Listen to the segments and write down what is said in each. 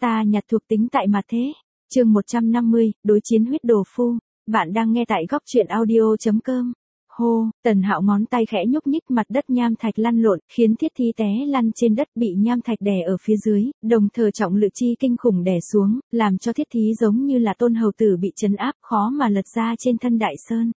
Ta nhặt thuộc tính tại mặt thế. Chương 150, đối chiến huyết đồ phu. Bạn đang nghe tại góc truyện audio.com. Hô, Tần Hạo ngón tay khẽ nhúc nhích, mặt đất nham thạch lăn lộn, khiến thiết thí té lăn trên đất, bị nham thạch đè ở phía dưới, đồng thời trọng lực chi kinh khủng đè xuống, làm cho thiết thí giống như là tôn hầu tử bị trấn áp, khó mà lật ra trên thân đại sơn.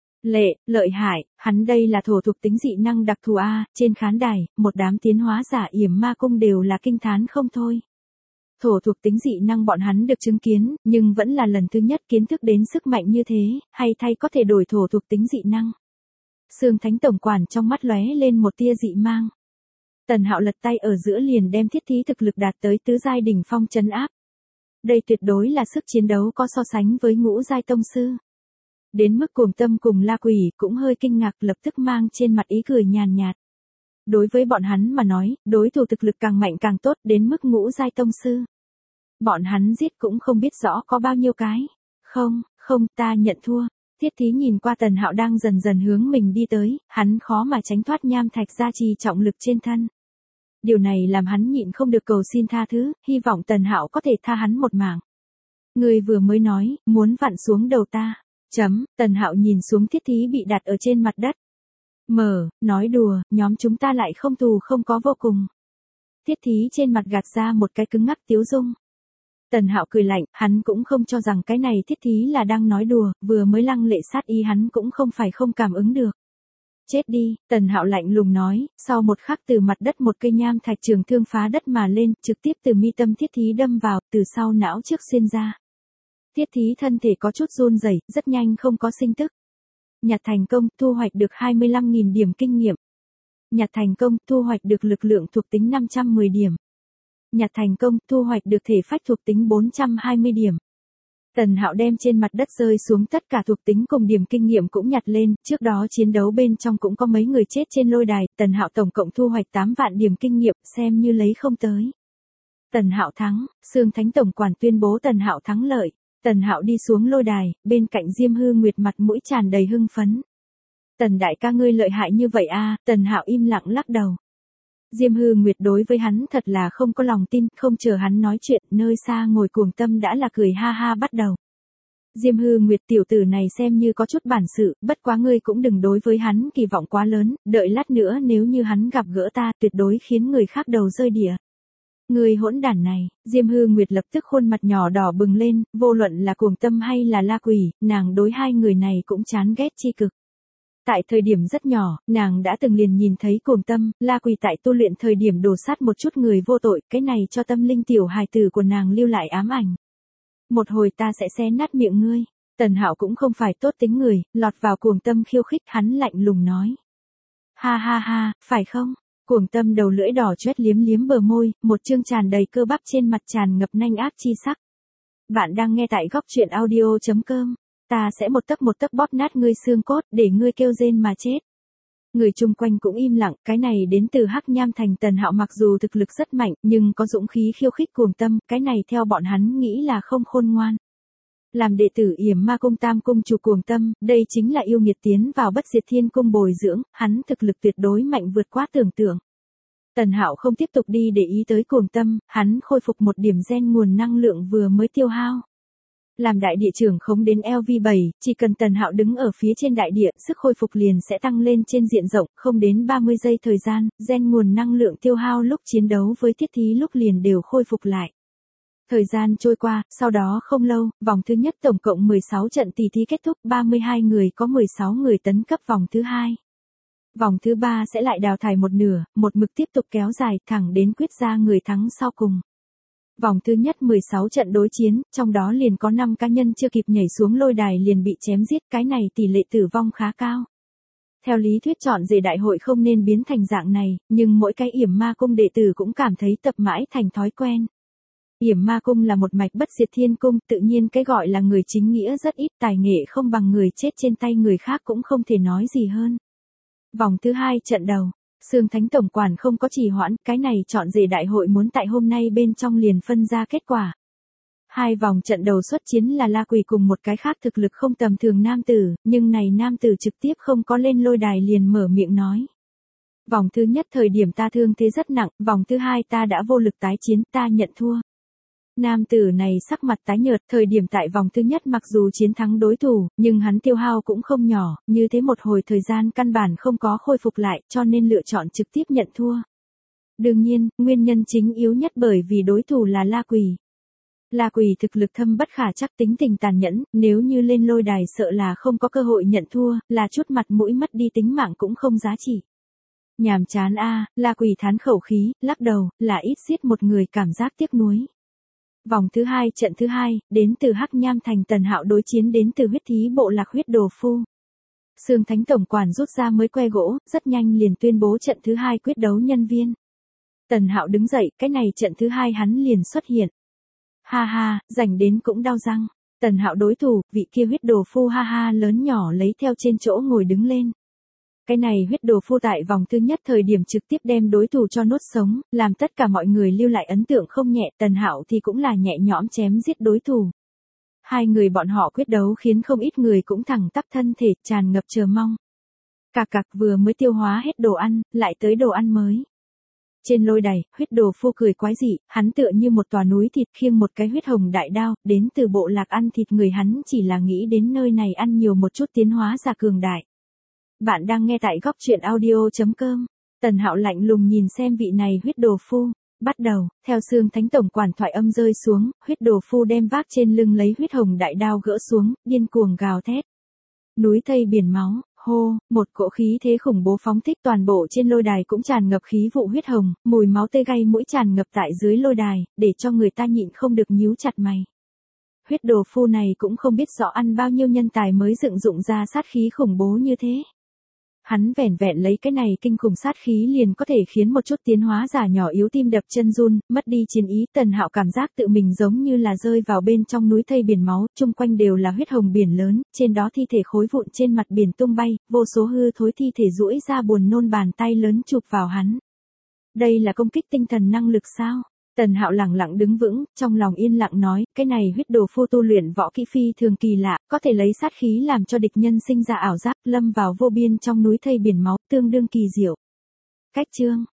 Lợi hại, hắn đây là thổ thuộc tính dị năng đặc thù a. Trên khán đài, một đám tiến hóa giả Yểm Ma Cung đều là kinh thán không thôi. Thổ thuộc tính dị năng bọn hắn được chứng kiến, nhưng vẫn là lần thứ nhất kiến thức đến sức mạnh như thế, hay thay có thể đổi thổ thuộc tính dị năng. Sương Thánh tổng quản trong mắt lóe lên một tia dị mang. Tần Hạo lật tay ở giữa liền đem thiết thí thực lực đạt tới tứ giai đỉnh phong trấn áp. Đây tuyệt đối là sức chiến đấu có so sánh với ngũ giai tông sư. Đến mức Cuồng Tâm cùng La Quỷ cũng hơi kinh ngạc, lập tức mang trên mặt ý cười nhàn nhạt. Đối với bọn hắn mà nói, đối thủ thực lực càng mạnh càng tốt, đến mức ngũ giai tông sư. Bọn hắn giết cũng không biết rõ có bao nhiêu cái. Không, ta nhận thua. Thiết thí nhìn qua Tần Hạo đang dần dần hướng mình đi tới, hắn khó mà tránh thoát nham thạch gia trì trọng lực trên thân. Điều này làm hắn nhịn không được cầu xin tha thứ, hy vọng Tần Hạo có thể tha hắn một mạng. Người vừa mới nói, muốn vặn xuống đầu ta. Tần Hạo nhìn xuống thiết thí bị đặt ở trên mặt đất. Nói đùa, nhóm chúng ta lại không thù không có vô cùng. Thiết thí trên mặt gạt ra một cái cứng ngắc tiếu dung. Tần Hạo cười lạnh, hắn cũng không cho rằng cái này thiết thí là đang nói đùa, vừa mới lăng lệ sát ý hắn cũng không phải không cảm ứng được. Chết đi, Tần Hạo lạnh lùng nói, sau một khắc từ mặt đất một cây nham thạch trường thương phá đất mà lên, trực tiếp từ mi tâm thiết thí đâm vào, từ sau não trước xuyên ra. Thiết thí thân thể có chút run rẩy, rất nhanh không có sinh tức. Nhặt thành công, thu hoạch được 25.000 điểm kinh nghiệm. Nhặt thành công, thu hoạch được lực lượng thuộc tính 510 điểm. Nhặt thành công, thu hoạch được thể phách thuộc tính 420 điểm. Tần Hạo đem trên mặt đất rơi xuống tất cả thuộc tính cùng điểm kinh nghiệm cũng nhặt lên, trước đó chiến đấu bên trong cũng có mấy người chết trên lôi đài, Tần Hạo tổng cộng thu hoạch 8 vạn điểm kinh nghiệm, xem như lấy không tới. Tần Hạo thắng, Sương Thánh tổng quản tuyên bố Tần Hạo thắng lợi. Tần Hạo đi xuống lôi đài, bên cạnh Diêm Hư Nguyệt mặt mũi tràn đầy hưng phấn. Tần đại ca ngươi lợi hại như vậy a. Tần Hạo im lặng lắc đầu. Diêm Hư Nguyệt đối với hắn thật là không có lòng tin, không chờ hắn nói chuyện, nơi xa ngồi Cuồng Tâm đã là cười ha ha bắt đầu. Diêm Hư Nguyệt tiểu tử này xem như có chút bản sự, bất quá ngươi cũng đừng đối với hắn kỳ vọng quá lớn, đợi lát nữa nếu như hắn gặp gỡ ta tuyệt đối khiến người khác đầu rơi đĩa. Người hỗn đản này, Diêm Hư Nguyệt lập tức khuôn mặt nhỏ đỏ bừng lên, vô luận là Cuồng Tâm hay là La Quỷ, nàng đối hai người này cũng chán ghét chi cực. Tại thời điểm rất nhỏ, nàng đã từng liền nhìn thấy Cuồng Tâm, La Quỷ tại tu luyện thời điểm đổ sát một chút người vô tội, cái này cho tâm linh tiểu hài tử của nàng lưu lại ám ảnh. Một hồi ta sẽ xé nát miệng ngươi. Tần Hạo cũng không phải tốt tính người, lọt vào Cuồng Tâm khiêu khích, hắn lạnh lùng nói. Ha, phải không? Cuồng Tâm đầu lưỡi đỏ chét liếm liếm bờ môi, một chương tràn đầy cơ bắp trên mặt tràn ngập nanh ác chi sắc. Bạn đang nghe tại góc truyện audio.com. Ta sẽ một tấc bóp nát ngươi xương cốt, để ngươi kêu rên mà chết. Người chung quanh cũng im lặng, cái này đến từ Hắc Nham Thành. Tần Hạo mặc dù thực lực rất mạnh, nhưng có dũng khí khiêu khích Cuồng Tâm, cái này theo bọn hắn nghĩ là không khôn ngoan. Làm đệ tử Yểm Ma Cung Tam Cung chủ Cuồng Tâm, đây chính là yêu nghiệt tiến vào Bất Diệt Thiên Cung bồi dưỡng, hắn thực lực tuyệt đối mạnh vượt quá tưởng tượng. Tần Hạo không tiếp tục đi để ý tới Cuồng Tâm, hắn khôi phục một điểm gen nguồn năng lượng vừa mới tiêu hao. Làm đại địa trưởng khống đến LV7, chỉ cần Tần Hạo đứng ở phía trên đại địa, sức khôi phục liền sẽ tăng lên trên diện rộng, không đến 30 giây thời gian, gen nguồn năng lượng tiêu hao lúc chiến đấu với thiết thí lúc liền đều khôi phục lại. Thời gian trôi qua, sau đó không lâu, vòng thứ nhất tổng cộng 16 trận tỷ thí kết thúc, 32 người có 16 người tấn cấp vòng thứ hai. Vòng thứ ba sẽ lại đào thải một nửa, một mực tiếp tục kéo dài thẳng đến quyết ra người thắng sau cùng. Vòng thứ nhất 16 trận đối chiến, trong đó liền có 5 cá nhân chưa kịp nhảy xuống lôi đài liền bị chém giết, cái này tỷ lệ tử vong khá cao. Theo lý thuyết chọn rể đại hội không nên biến thành dạng này, nhưng mỗi cái Yểm Ma Cung đệ tử cũng cảm thấy tập mãi thành thói quen. Yểm Ma Cung là một mạch Bất Diệt Thiên Cung, tự nhiên cái gọi là người chính nghĩa rất ít, tài nghệ không bằng người chết trên tay người khác cũng không thể nói gì hơn. Vòng thứ hai trận đầu, Sương Thánh tổng quản không có trì hoãn, cái này chọn rể đại hội muốn tại hôm nay bên trong liền phân ra kết quả. Hai vòng trận đầu xuất chiến là La Quỷ cùng một cái khác thực lực không tầm thường nam tử, nhưng này nam tử trực tiếp không có lên lôi đài liền mở miệng nói. Vòng thứ nhất thời điểm ta thương thế rất nặng, vòng thứ hai ta đã vô lực tái chiến, ta nhận thua. Nam tử này sắc mặt tái nhợt, thời điểm tại vòng thứ nhất mặc dù chiến thắng đối thủ, nhưng hắn tiêu hao cũng không nhỏ, như thế một hồi thời gian căn bản không có khôi phục lại, cho nên lựa chọn trực tiếp nhận thua. Đương nhiên, nguyên nhân chính yếu nhất bởi vì đối thủ là La Quỳ. La Quỳ thực lực thâm bất khả trắc, tính tình tàn nhẫn, nếu như lên lôi đài sợ là không có cơ hội nhận thua, là chút mặt mũi mất đi tính mạng cũng không giá trị. Nhàm chán a, La Quỳ thán khẩu khí, lắc đầu, là ít giết một người cảm giác tiếc nuối. Vòng thứ 2, trận thứ 2, đến từ Hắc Nham Thành Tần Hạo đối chiến đến từ huyết thí bộ lạc huyết đồ phu. Sương Thánh tổng quản rút ra mới que gỗ, rất nhanh liền tuyên bố trận thứ 2 quyết đấu nhân viên. Tần Hạo đứng dậy, cái này trận thứ 2 hắn liền xuất hiện. Ha ha, rảnh đến cũng đau răng. Tần Hạo đối thủ, vị kia huyết đồ phu ha ha lớn nhỏ lấy theo trên chỗ ngồi đứng lên. Cái này huyết đồ phu tại vòng thứ nhất thời điểm trực tiếp đem đối thủ cho nuốt sống, làm tất cả mọi người lưu lại ấn tượng không nhẹ, Tần Hạo thì cũng là nhẹ nhõm chém giết đối thủ. Hai người bọn họ quyết đấu khiến không ít người cũng thẳng tắp thân thể, tràn ngập chờ mong. Cạc cạc vừa mới tiêu hóa hết đồ ăn, lại tới đồ ăn mới. Trên lôi đài, huyết đồ phu cười quái dị, hắn tựa như một tòa núi thịt khiêng một cái huyết hồng đại đao, đến từ bộ lạc ăn thịt người, hắn chỉ là nghĩ đến nơi này ăn nhiều một chút tiến hóa ra cường đại. Bạn đang nghe tại góc truyện audio.com. Tần Hạo lạnh lùng nhìn xem vị này huyết đồ phu. Bắt đầu, theo Sương Thánh tổng quản thoại âm rơi xuống, huyết đồ phu đem vác trên lưng lấy huyết hồng đại đao gỡ xuống, điên cuồng gào thét. Núi thây biển máu, hô, một cỗ khí thế khủng bố phóng thích, toàn bộ trên lôi đài cũng tràn ngập khí vụ huyết hồng, mùi máu tê gai mũi tràn ngập tại dưới lôi đài, để cho người ta nhịn không được nhíu chặt mày. Huyết đồ phu này cũng không biết rõ ăn bao nhiêu nhân tài mới dựng dụng ra sát khí khủng bố như thế. Hắn vẻn vẹn lấy cái này kinh khủng sát khí liền có thể khiến một chút tiến hóa giả nhỏ yếu tim đập chân run, mất đi chiến ý. Tần Hạo cảm giác tự mình giống như là rơi vào bên trong núi thây biển máu, chung quanh đều là huyết hồng biển lớn, trên đó thi thể khối vụn trên mặt biển tung bay, vô số hư thối thi thể duỗi ra buồn nôn, bàn tay lớn chụp vào hắn. Đây là công kích tinh thần năng lực sao? Tần Hạo lẳng lặng đứng vững, trong lòng yên lặng nói, cái này huyết đồ phu tu luyện võ kỹ phi thường kỳ lạ, có thể lấy sát khí làm cho địch nhân sinh ra ảo giác, lâm vào vô biên trong núi thây biển máu, tương đương kỳ diệu. Cách chương